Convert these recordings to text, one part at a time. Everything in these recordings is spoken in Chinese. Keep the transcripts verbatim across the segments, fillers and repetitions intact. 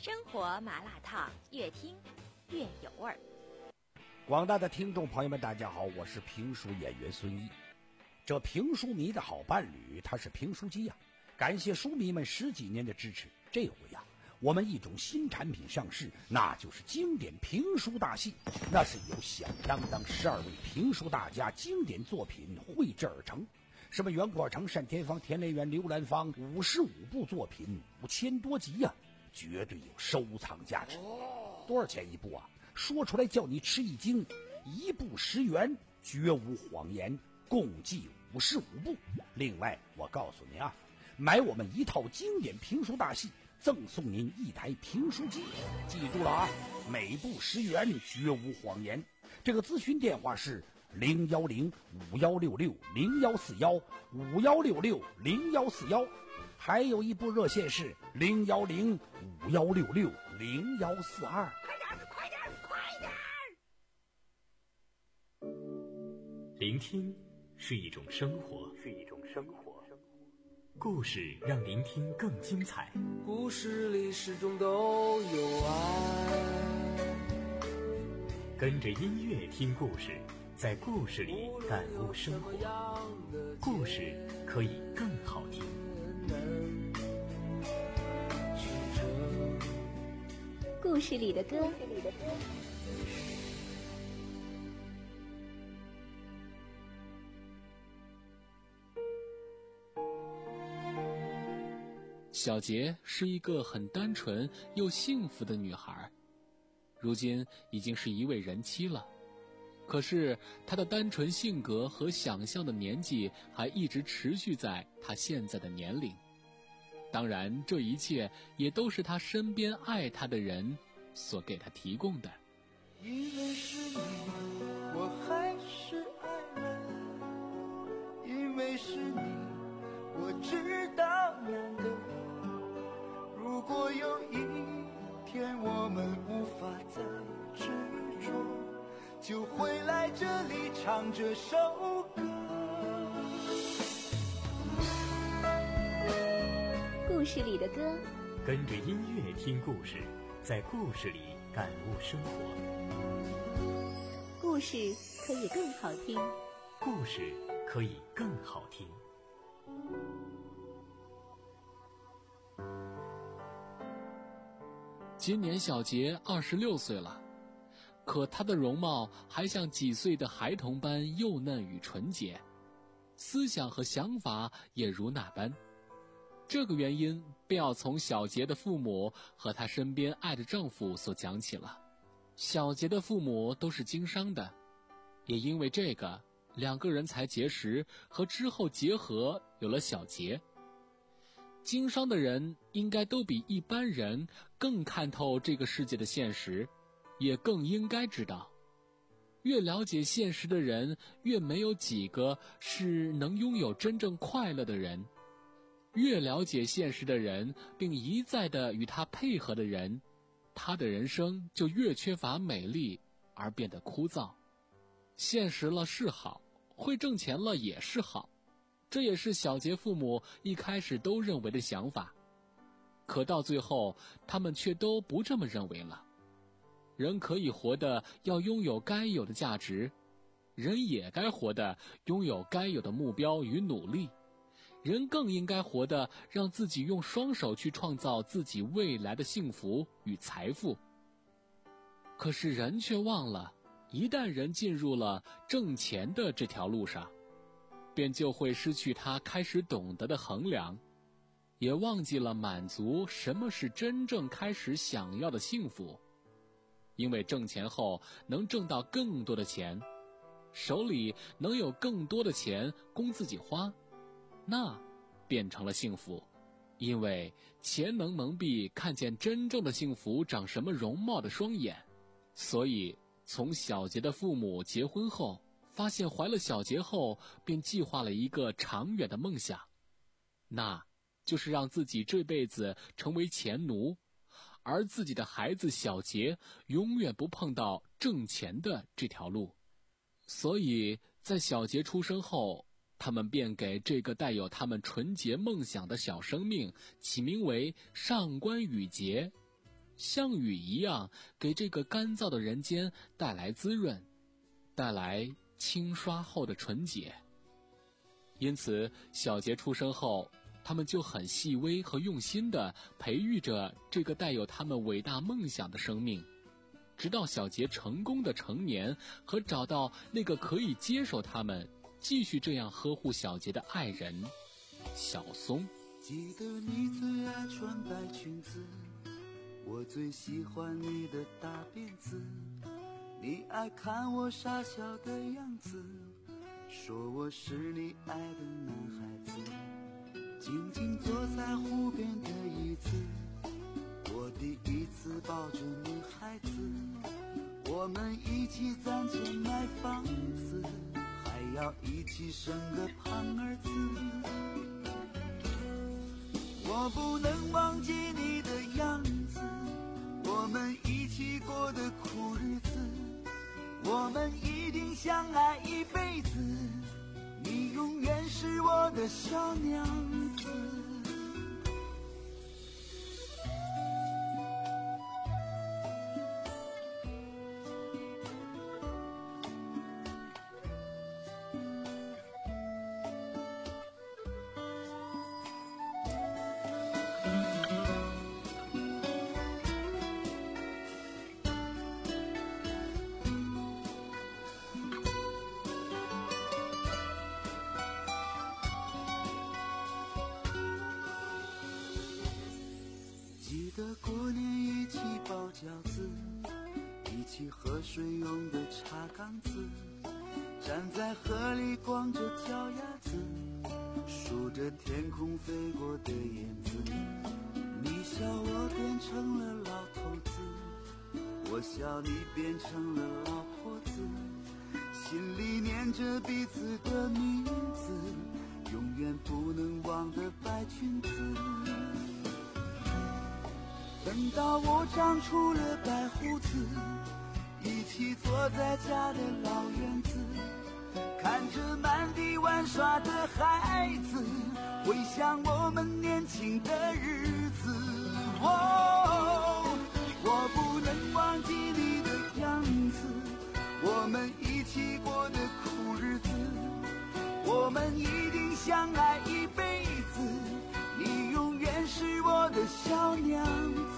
生活麻辣烫，越听越有味儿。 广大的听众朋友们，大家好，我是评书演员孙一。这评书迷的好伴侣，他是评书机呀、啊！感谢书迷们十几年的支持。这回呀、啊，我们一种新产品上市，那就是经典评书大戏。那是由响当当十二位评书大家经典作品绘制而成。什么袁国成、单田芳、田连元、刘兰芳，五十五部作品，五千多集呀、啊，绝对有收藏价值。多少钱一部啊？说出来叫你吃一惊，一部十元，绝无谎言，共计五十五部。另外，我告诉您啊，买我们一套经典评书大戏，赠送您一台评书机。记住了啊，每部十元，绝无谎言。这个咨询电话是零幺零五幺六六零幺四幺五幺六六零幺四幺，还有一部热线是零幺零五幺六六零幺四二。快点，快点，快点！ 聆听是一种生活，是一种生活。故事让聆听更精彩。 故事里始终都有爱。 跟着音乐听故事，在故事里感悟生活。故事可以更好听。 故事里的歌。 小杰是一个很单纯又幸福的女孩，如今已经是一位人妻了。可是她的单纯性格和想象的年纪还一直持续在她现在的年龄。当然，这一切也都是她身边爱她的人所给她提供的。 因为是你，我还是爱了。因为是你，我知道难得。如果有一天我们无法再执着，就回来这里唱这首歌。 故事里的歌， 跟着音乐听故事，在故事里感悟生活。 故事可以更好听， 故事可以更好听。 今年小杰二十六岁了，可他的容貌还像几岁的孩童般幼嫩与纯洁，思想和想法也如那般。这个原因便要从小杰的父母和她身边爱的丈夫所讲起了。小杰的父母都是经商的，也因为这个，两个人才结识和之后结合，有了小杰。经商的人应该都比一般人更看透这个世界的现实，也更应该知道，越了解现实的人，越没有几个是能拥有真正快乐的人。越了解现实的人，并一再地与他配合的人，他的人生就越缺乏美丽而变得枯燥。现实了是好，会挣钱了也是好，这也是小杰父母一开始都认为的想法。可到最后，他们却都不这么认为了。人可以活得要拥有该有的价值，人也该活得拥有该有的目标与努力，人更应该活得让自己用双手去创造自己未来的幸福与财富。可是人却忘了，一旦人进入了挣钱的这条路上，便就会失去他开始懂得的衡量，也忘记了满足什么是真正开始想要的幸福。因为挣钱后能挣到更多的钱，手里能有更多的钱供自己花，那变成了幸福。因为钱能蒙蔽看见真正的幸福长什么容貌的双眼，所以从小杰的父母结婚后，发现怀了小杰后，便计划了一个长远的梦想，那就是让自己这辈子成为钱奴，而自己的孩子小杰永远不碰到挣钱的这条路。所以在小杰出生后，他们便给这个带有他们纯洁梦想的小生命起名为上官雨杰。 像雨一样给这个干燥的人间带来滋润，带来轻刷后的纯洁。因此小杰出生后，他们就很细微和用心地培育着这个带有他们伟大梦想的生命，直到小杰成功的成年和找到那个可以接受他们继续这样呵护小杰的爱人小松。 记得你最爱穿白裙子，我最喜欢你的大辫子，你爱看我傻笑的样子，说我是你爱的男孩子。静静坐在湖边的椅子，我第一次抱着女孩子，我们一起攒钱买房子，还要一起生个胖儿子。我不能忘记你的样子，我们一起过的苦日子，我们一定相爱一辈子，你永远是我的小娘子。记得过年一起包饺子，一起喝水用的茶缸子，站在河里光着脚丫子，数着天空飞过的燕子。你笑我变成了老头子，我笑你变成了老婆子，心里念着彼此的名字，永远不能忘的白裙子。等到我长出了白胡子，一起坐在家的老院子，看着满地玩耍的孩子，回想我们年轻的日子。哦，我不能忘记你的样子，我们一起过的苦日子，我们一定相爱一辈子，你永远是我的小娘子。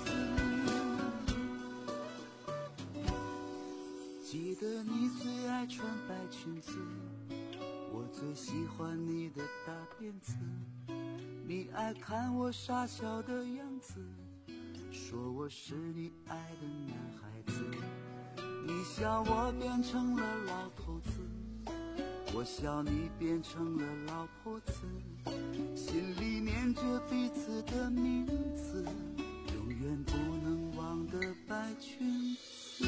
记得你最爱穿白裙子，我最喜欢你的大辫子，你爱看我傻笑的样子，说我是你爱的男孩子。你笑我变成了老头子，我笑你变成了老婆子，心里念着彼此的名字，永远不能忘的白裙子。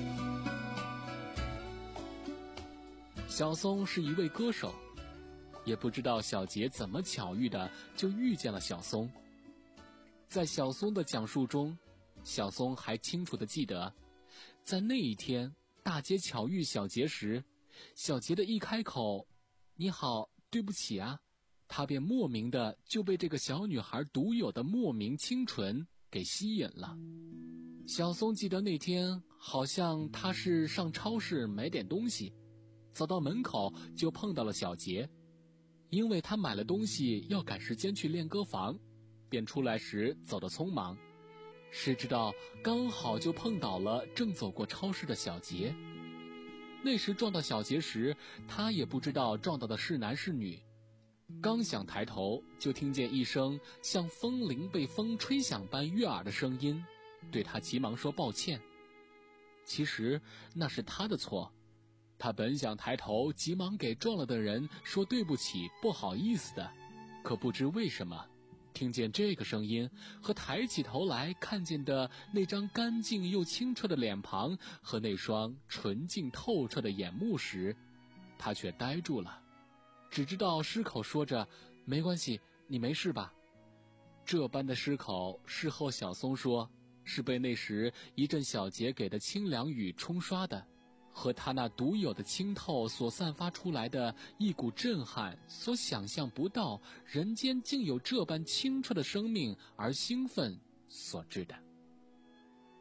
小松是一位歌手，也不知道小杰怎么巧遇的就遇见了小松。在小松的讲述中，小松还清楚地记得，在那一天大街巧遇小杰时，小杰的一开口你好对不起啊，他便莫名的就被这个小女孩独有的莫名清纯给吸引了。小松记得那天好像他是上超市买点东西，走到门口就碰到了小杰，因为他买了东西要赶时间去练歌房，便出来时走得匆忙，谁知道刚好就碰倒了正走过超市的小杰。那时撞到小杰时，他也不知道撞到的是男是女，刚想抬头就听见一声像风铃被风吹响般悦耳的声音，对他急忙说抱歉。其实那是他的错，他本想抬头急忙给撞了的人说对不起不好意思的，可不知为什么听见这个声音和抬起头来看见的那张干净又清澈的脸庞和那双纯净透彻的眼目时，他却呆住了，只知道失口说着没关系你没事吧。这般的失口，事后小松说是被那时一阵小杰给的清凉雨冲刷的，和他那独有的清透所散发出来的一股震撼所想象不到人间竟有这般清澈的生命而兴奋所致的。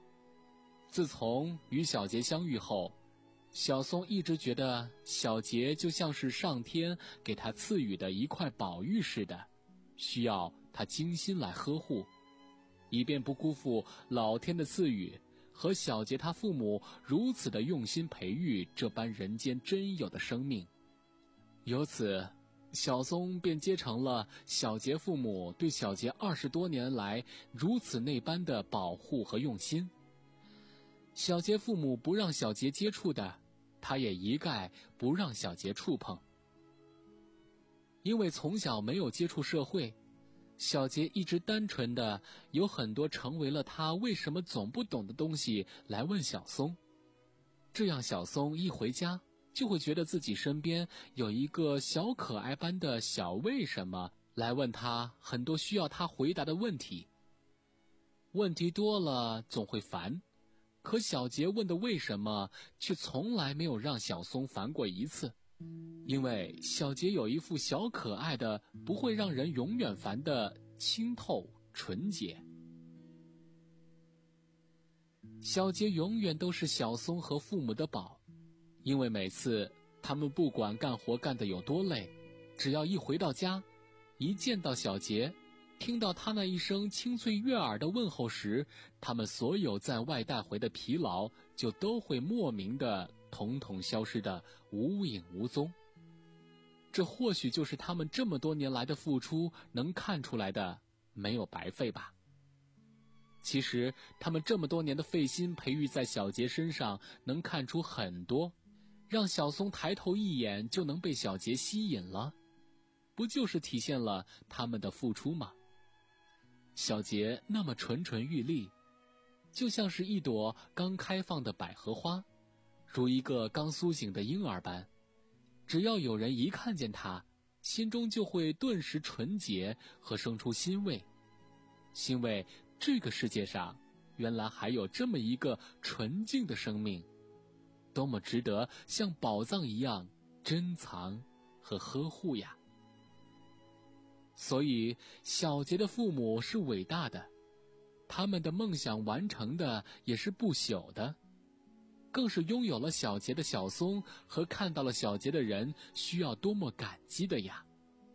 自从与小杰相遇后，小松一直觉得小杰就像是上天给他赐予的一块宝玉似的，需要他精心来呵护，以便不辜负老天的赐予和小杰他父母如此的用心培育这般人间真有的生命。由此，小松便结成了小杰父母对小杰二十多年来如此那般的保护和用心。小杰父母不让小杰接触的，他也一概不让小杰触碰。因为从小没有接触社会，小杰一直单纯的有很多成为了他为什么总不懂的东西来问小松，这样小松一回家就会觉得自己身边有一个小可爱般的小为什么来问他很多需要他回答的问题。问题多了总会烦，可小杰问的为什么却从来没有让小松烦过一次，因为小杰有一副小可爱的不会让人永远烦的清透纯洁。小杰永远都是小松和父母的宝，因为每次他们不管干活干得有多累，只要一回到家，一见到小杰，听到他那一声清脆悦耳的问候时，他们所有在外带回的疲劳就都会莫名的统统消失的无影无踪。这或许就是他们这么多年来的付出能看出来的没有白费吧。其实他们这么多年的费心培育在小杰身上能看出很多，让小松抬头一眼就能被小杰吸引了，不就是体现了他们的付出吗？小杰那么蠢蠢欲滴，就像是一朵刚开放的百合花，如一个刚苏醒的婴儿般，只要有人一看见他，心中就会顿时纯洁和生出欣慰，欣慰这个世界上原来还有这么一个纯净的生命，多么值得像宝藏一样珍藏和呵护呀。所以小杰的父母是伟大的，他们的梦想完成的也是不朽的，更是拥有了小杰的小松和看到了小杰的人需要多么感激的呀。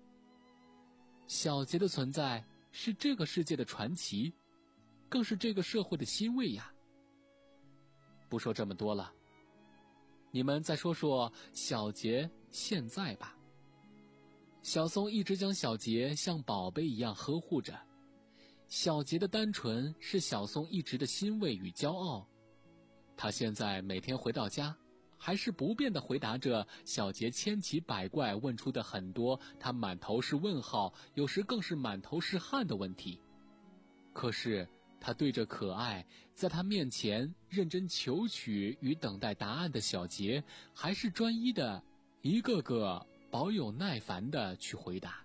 小杰的存在是这个世界的传奇，更是这个社会的欣慰呀。不说这么多了，你们再说说小杰现在吧。小松一直将小杰像宝贝一样呵护着，小杰的单纯是小松一直的欣慰与骄傲。他现在每天回到家，还是不变地回答着小杰千奇百怪问出的很多他满头是问号，有时更是满头是汗的问题。可是他对着可爱在他面前认真求取与等待答案的小杰，还是专一的一个个保有耐烦地去回答。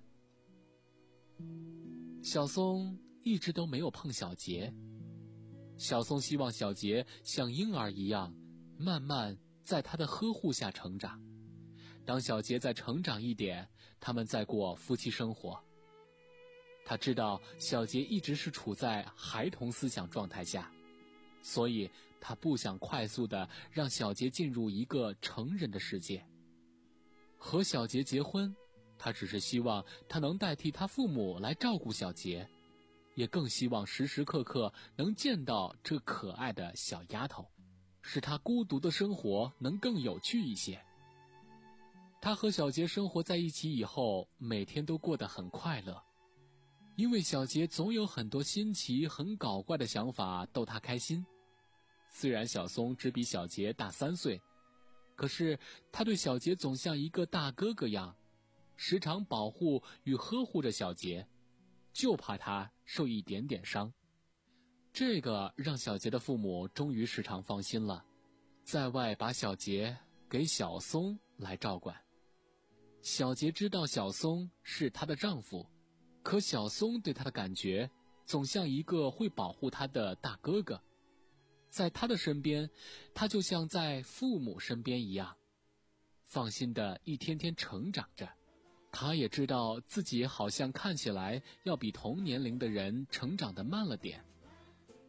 小松一直都没有碰小杰，小松希望小杰像婴儿一样慢慢在他的呵护下成长，当小杰再成长一点，他们再过夫妻生活。他知道小杰一直是处在孩童思想状态下，所以他不想快速地让小杰进入一个成人的世界。和小杰结婚，他只是希望他能代替他父母来照顾小杰，也更希望时时刻刻能见到这可爱的小丫头，使他孤独的生活能更有趣一些。他和小杰生活在一起以后，每天都过得很快乐，因为小杰总有很多新奇很搞怪的想法逗他开心。虽然小松只比小杰大三岁，可是他对小杰总像一个大哥哥样，时常保护与呵护着小杰，就怕他受一点点伤。这个让小杰的父母终于时常放心了，在外把小杰给小松来照管。小杰知道小松是她的丈夫，可小松对他的感觉总像一个会保护他的大哥哥，在他的身边，他就像在父母身边一样，放心的一天天成长着。他也知道自己好像看起来要比同年龄的人成长得慢了点，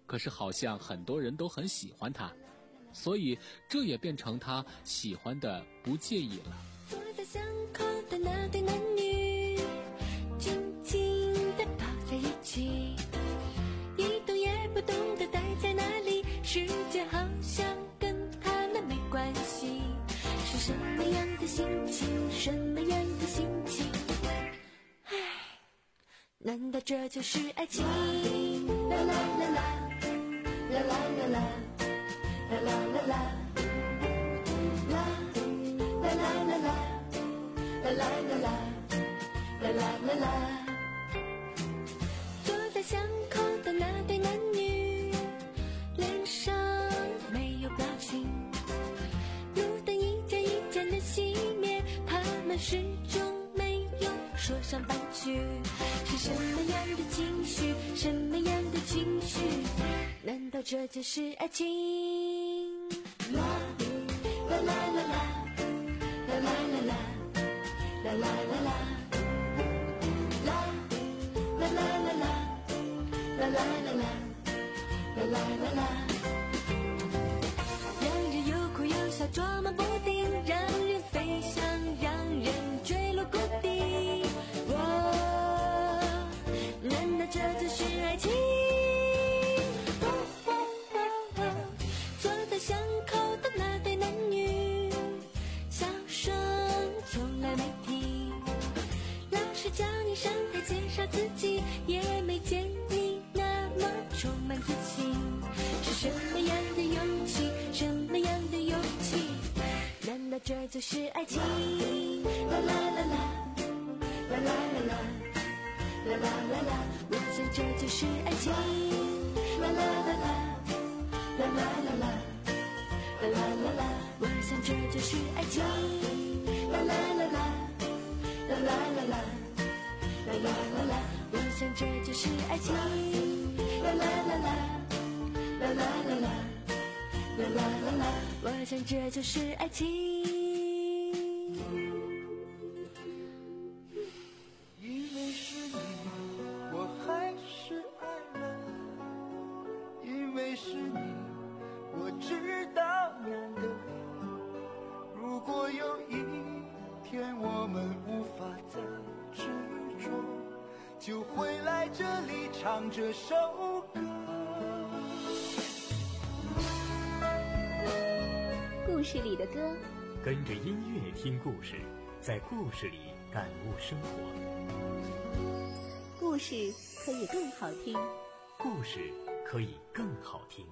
可是好像很多人都很喜欢他，所以这也变成他喜欢的不介意了。 坐在巷口的那对男女，静静地抱在一起，一动也不动地待在那里，世界好像跟他们没关系。是什么样的心情，什么样的心情？唉，难道这就是爱情？啦啦啦啦，啦啦啦啦，啦啦啦啦，啦啦啦啦啦，啦啦啦啦，啦啦啦啦。坐在巷口的那对男女，脸上没有表情，路灯一盏一盏的熄灭，他们始终没有说上半句。是什么样的情绪，什么样的情绪？难道这就是爱情？啦啦啦啦啦，啦啦啦啦，啦啦啦啦，啦啦啦啦啦，啦啦啦啦，啦啦啦啦。两人有哭有笑，捉摸不定，让人飞翔，让人坠落谷底。哦，难道这就是爱情？坐在巷口的那对男女，笑声从来没停。老师叫你上台介绍自己，也没见你那么充满自信。是什么样的勇气，什么样的勇气？难道这就是爱情？啦啦啦啦，啦啦啦啦，啦啦啦啦，我想这就是爱情。啦啦啦啦，啦啦啦啦，啦啦啦啦，我想这就是爱情。啦啦啦啦，啦啦啦啦，啦啦啦啦，我想这就是爱情。啦啦啦啦，啦啦啦啦，啦啦啦啦，我想这就是爱情。 因为是你，我还是爱了。因为是你，我知道难得。如果有一天我们无法再执着，就会来这里唱这首歌。 故事里的歌， 跟着音乐听故事，在故事里感悟生活。 故事可以更好听。 故事可以更好听。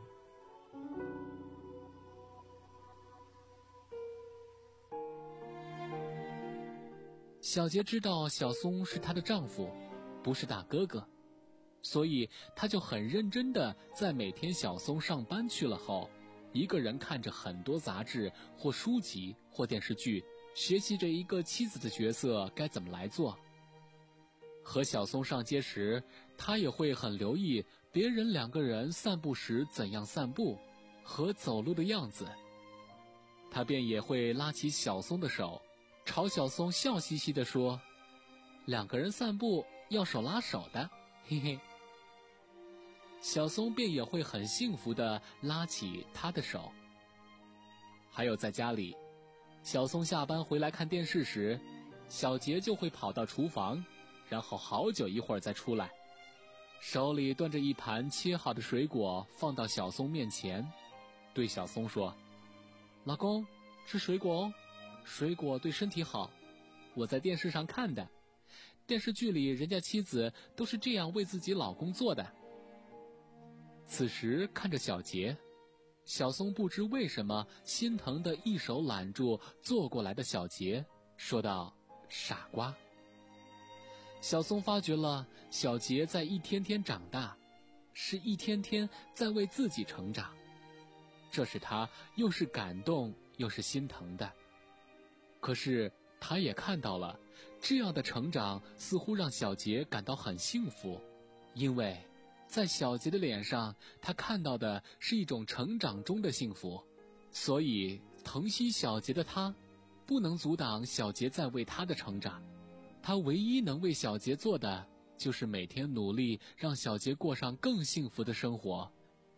小杰知道小松是她的丈夫，不是大哥哥，所以他就很认真地在每天小松上班去了后，一个人看着很多杂志或书籍或电视剧，学习着一个妻子的角色该怎么来做。和小松上街时，他也会很留意别人两个人散步时怎样散步和走路的样子，他便也会拉起小松的手，朝小松笑嘻嘻地说，两个人散步要手拉手的，嘿嘿。小松便也会很幸福地拉起他的手。还有在家里，小松下班回来看电视时，小杰就会跑到厨房，然后好久一会儿再出来，手里端着一盘切好的水果放到小松面前，对小松说，老公，吃水果哦，水果对身体好，我在电视上看的，电视剧里人家妻子都是这样为自己老公做的。此时看着小杰，小松不知为什么心疼的一手揽住坐过来的小杰，说道，傻瓜。小松发觉了小杰在一天天长大，是一天天在为自己成长，这使他又是感动又是心疼的。可是他也看到了，这样的成长似乎让小杰感到很幸福，因为在小杰的脸上，他看到的是一种成长中的幸福，所以疼惜小杰的他，不能阻挡小杰在为他的成长。他唯一能为小杰做的，就是每天努力让小杰过上更幸福的生活，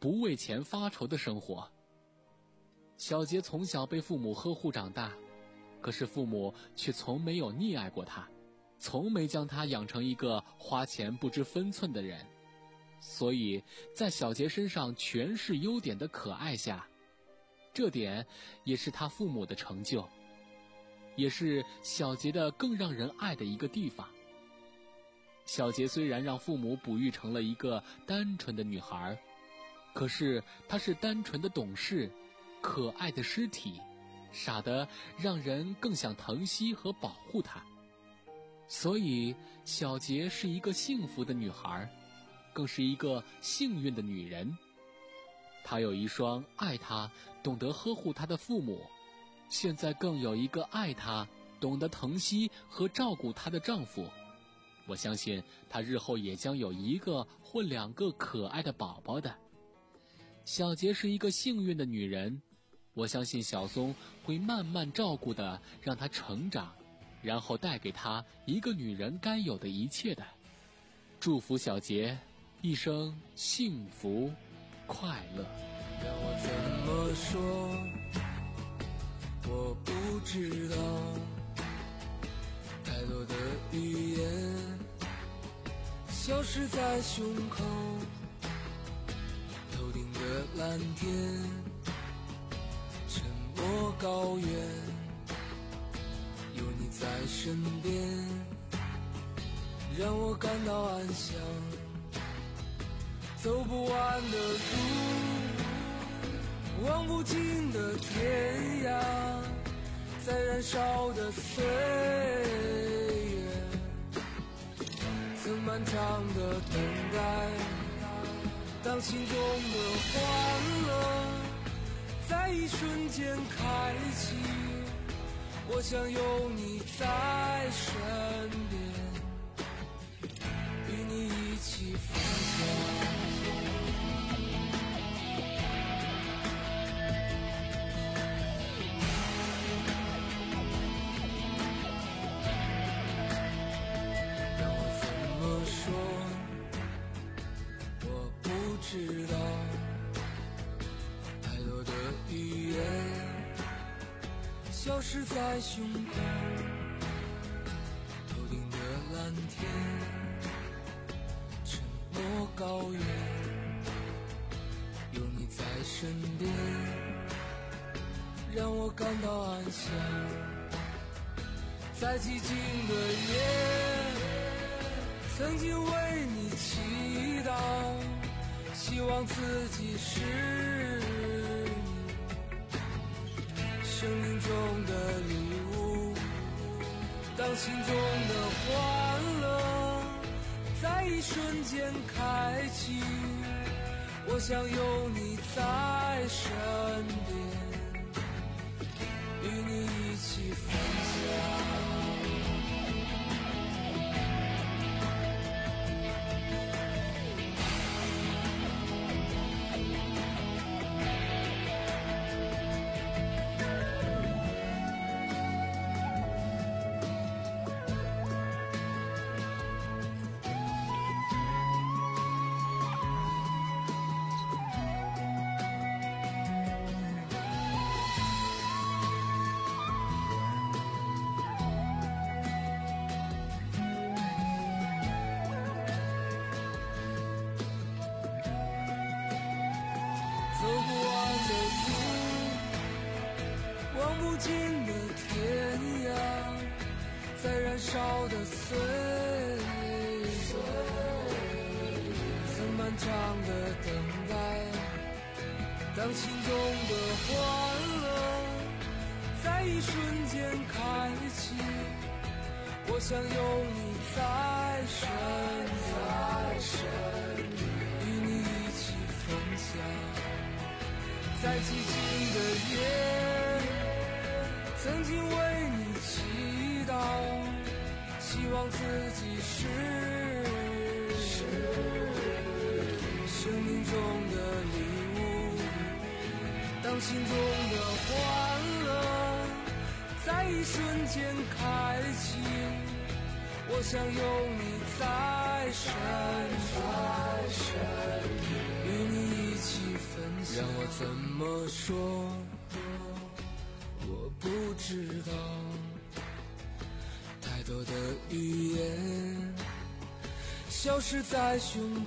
不为钱发愁的生活。小杰从小被父母呵护长大，可是父母却从没有溺爱过他，从没将他养成一个花钱不知分寸的人。所以在小杰身上全是优点的可爱下，这点也是他父母的成就，也是小杰的更让人爱的一个地方。小杰虽然让父母哺育成了一个单纯的女孩，可是她是单纯的懂事，可爱的尸体，傻得让人更想疼惜和保护她。所以小杰是一个幸福的女孩，更是一个幸运的女人。她有一双爱她、懂得呵护她的父母，现在更有一个爱她、懂得疼惜和照顾她的丈夫。我相信她日后也将有一个或两个可爱的宝宝的。小杰是一个幸运的女人，我相信小松会慢慢照顾的，让她成长，然后带给她一个女人该有的一切的。祝福小杰一生幸福快乐。 让我怎么说，我不知道，太多的语言消失在胸口，头顶的蓝天，沉默高原，有你在身边，让我感到安详。走不完的路，望不尽的天涯，在燃烧的岁月，曾漫长的等待。当心中的欢乐在一瞬间开启，我想有你在身边，与你一起分享。知道太多的语言消失在胸口，头顶的蓝天，沉默高原，有你在身边，让我感到安详。在寂静的夜，曾经为你祈祷，希望自己是你生命中的礼物。当心中的欢乐在一瞬间开启，我想有你在身边，与你一起分享。走不完的路，望不尽的天涯，在燃烧的岁月，曾漫长的等待。当心中的欢乐在一瞬间开启，我想有你在身边，与你一起分享。在寂静的夜，曾经为你祈祷，希望自己是生命中的礼物。当心中的欢乐在一瞬间开启，我想有你在身边，与你一起让我怎么说，我不知道。太多的语言消失在胸口，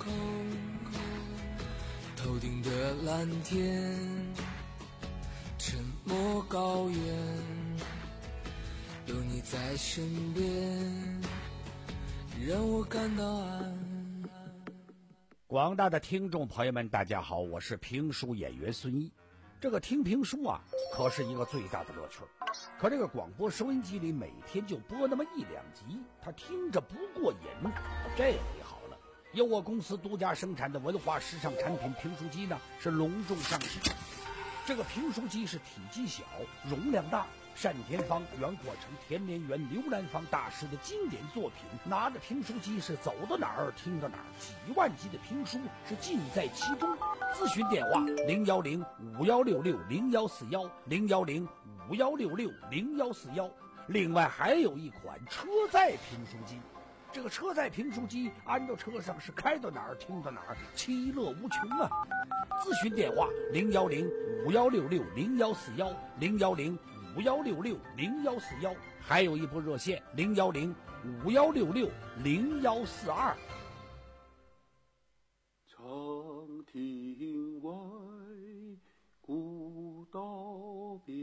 头顶的蓝天，沉默高原，有你在身边，让我感到安。 广大的听众朋友们，大家好，我是评书演员孙一。这个听评书啊，可是一个最大的乐趣。可这个广播收音机里每天就播那么一两集，他听着不过瘾。这回好了，由我公司独家生产的文化时尚产品评书机呢，是隆重上市。这个评书机是体积小，容量大，单田芳、袁国成、田连元、刘兰芳大师的经典作品，拿着评书机是走到哪儿听到哪儿，几万集的评书是尽在其中。咨询电话零幺零五幺六六零幺四幺零幺零五幺六六零幺四幺。另外还有一款车载评书机，这个车载评书机安到车上是开到哪儿听到哪儿，其乐无穷啊！咨询电话零幺零五幺六六零幺四幺零幺零五幺六六零幺四幺，还有一部热线零幺零五幺六六零幺四二。 长亭外，古道边，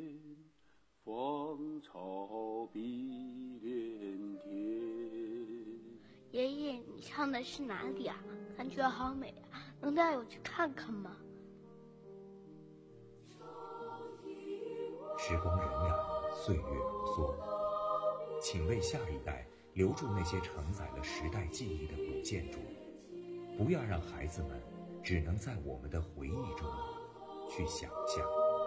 芳草碧连天。 爷爷，你唱的是哪里啊？感觉好美啊，能带我去看看吗？ 时光荏苒，岁月如梭，请为下一代留住那些承载了时代记忆的古建筑，不要让孩子们只能在我们的回忆中去想象。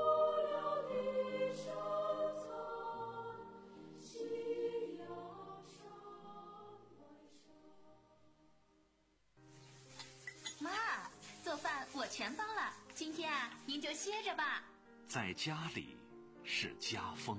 妈，做饭我全包了，今天啊，您就歇着吧。 在家里是家风。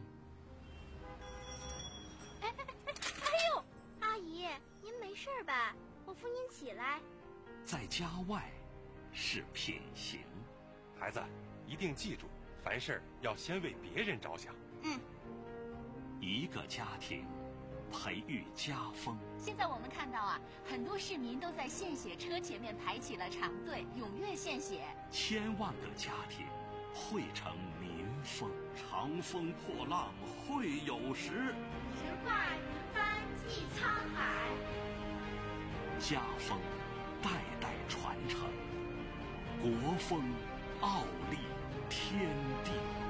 哎哎哎哎呦，阿姨，您没事吧？我扶您起来。 在家外是品行。 孩子，一定记住，凡事要先为别人着想。 嗯。 一个家庭培育家风。 现在我们看到啊，很多市民都在献血车前面排起了长队，踊跃献血。 千万个家庭汇成民风，长风破浪会有时。 直挂云帆济沧海。 家风代代传承，国风傲立天地。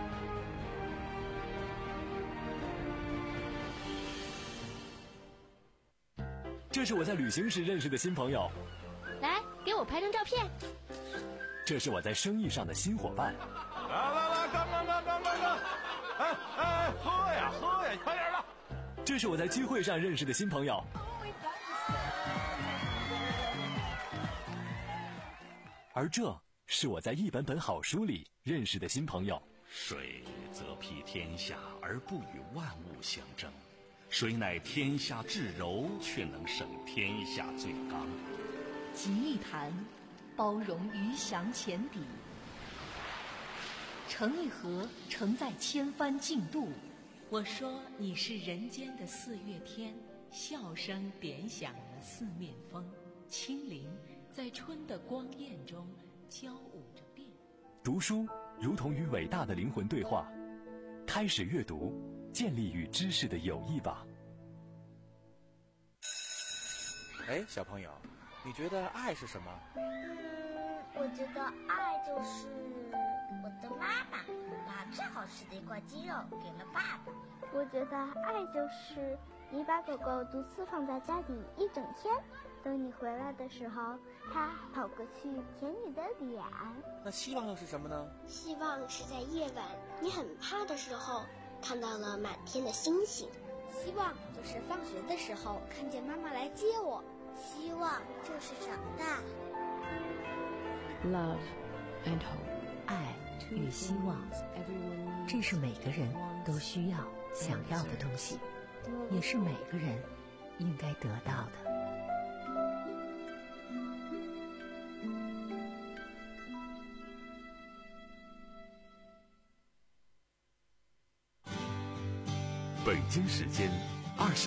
这是我在旅行时认识的新朋友， 来给我拍张照片。 这是我在生意上的新伙伴。 来来来，干干干干干干！哎哎，喝呀喝呀，快点的！ 这是我在聚会上认识的新朋友。而这是我在一本本好书里认识的新朋友。 水则披天下而不与万物相争，谁乃天下至柔，却能胜天下最刚。 吉利谈，包容鱼翔浅底；诚一和，承载千帆竞渡。 我说你是人间的四月天，笑声点响了四面风，清灵在春的光艳中交舞着变。 读书如同与伟大的灵魂对话，开始阅读，建立与知识的友谊吧。 哎，小朋友，你觉得爱是什么？ 嗯，我觉得爱就是我的妈妈把最好吃的一块鸡肉给了爸爸。我觉得爱就是你把狗狗独自放在家里一整天，等你回来的时候，它跑过去舔你的脸。 那希望又是什么呢？ 希望是在夜晚你很怕的时候，看到了满天的星星。 希望就是放学的时候看见妈妈来接我。希望就是长大。 Love and hope， 爱与希望，这是每个人都需要想要的东西，也是每个人应该得到的。 北京时间二十。